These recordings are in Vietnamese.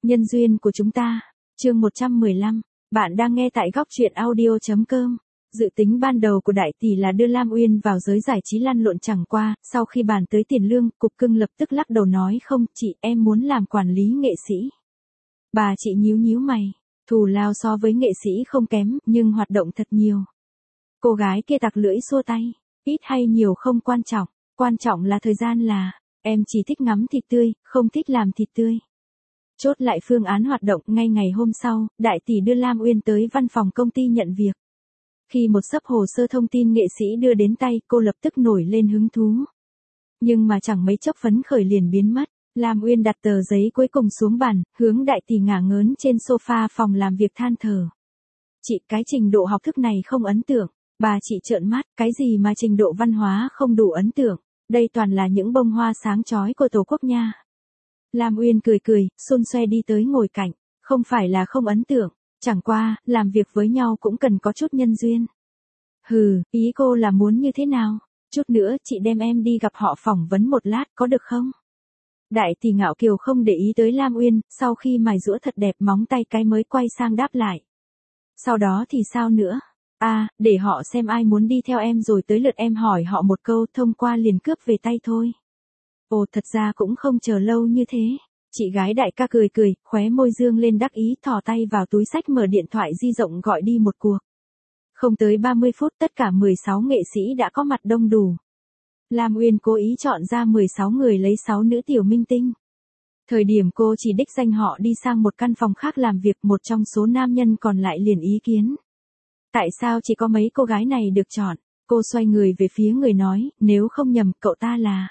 Nhân duyên của chúng ta. Chương 115. Bạn đang nghe tại góc truyện audio.com. Dự tính ban đầu của đại tỷ là đưa Lam Uyên vào giới giải trí lăn lộn, chẳng qua, sau khi bàn tới tiền lương, Cục Cưng lập tức lắc đầu nói không, chị, em muốn làm quản lý nghệ sĩ. Bà chị nhíu nhíu mày, thù lao so với nghệ sĩ không kém, nhưng hoạt động thật nhiều. Cô gái kia tặc lưỡi xua tay, ít hay nhiều không quan trọng là thời gian là, em chỉ thích ngắm thịt tươi, không thích làm thịt tươi. Chốt lại phương án hoạt động, ngay ngày hôm sau, đại tỷ đưa Lam Uyên tới văn phòng công ty nhận việc. Khi một xấp hồ sơ thông tin nghệ sĩ đưa đến tay, cô lập tức nổi lên hứng thú. Nhưng mà chẳng mấy chốc phấn khởi liền biến mất. Lam Uyên đặt tờ giấy cuối cùng xuống bàn, hướng đại tỷ ngả ngớn trên sofa phòng làm việc than thở. Chị, cái trình độ học thức này không ấn tượng. Bà chị trợn mắt, cái gì mà trình độ văn hóa không đủ ấn tượng. Đây toàn là những bông hoa sáng chói của Tổ quốc nha. Lam Uyên cười, xôn xoe đi tới ngồi cạnh. Không phải là không ấn tượng, chẳng qua, làm việc với nhau cũng cần có chút nhân duyên. Hừ, ý cô là muốn như thế nào? Chút nữa chị đem em đi gặp họ phỏng vấn một lát, có được không? Đại tỷ ngạo kiều không để ý tới Lam Uyên, sau khi mài giũa thật đẹp móng tay cái mới quay sang đáp lại. Sau đó thì sao nữa? Để họ xem ai muốn đi theo em rồi tới lượt em hỏi họ một câu, thông qua liền cướp về tay thôi. Ồ, thật ra cũng không chờ lâu như thế. Chị gái đại ca cười, khóe môi dương lên đắc ý, thò tay vào túi xách mở điện thoại di động gọi đi một cuộc. Không tới 30 phút tất cả 16 nghệ sĩ đã có mặt đông đủ. Lam Uyên cố ý chọn ra 16 người lấy 6 nữ tiểu minh tinh. Thời điểm cô chỉ đích danh họ đi sang một căn phòng khác làm việc, một trong số nam nhân còn lại liền ý kiến. Tại sao chỉ có mấy cô gái này được chọn? Cô xoay người về phía người nói, nếu không nhầm, cậu ta là...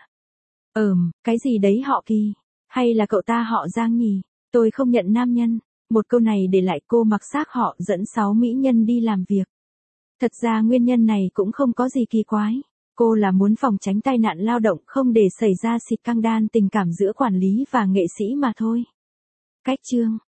cái gì đấy họ Kỳ? Hay là cậu ta họ Giang nhỉ? Tôi không nhận nam nhân. Một câu này để lại cô mặc xác họ dẫn 6 mỹ nhân đi làm việc. Thật ra nguyên nhân này cũng không có gì kỳ quái. Cô là muốn phòng tránh tai nạn lao động, không để xảy ra xịt căng đan tình cảm giữa quản lý và nghệ sĩ mà thôi. Cách chương.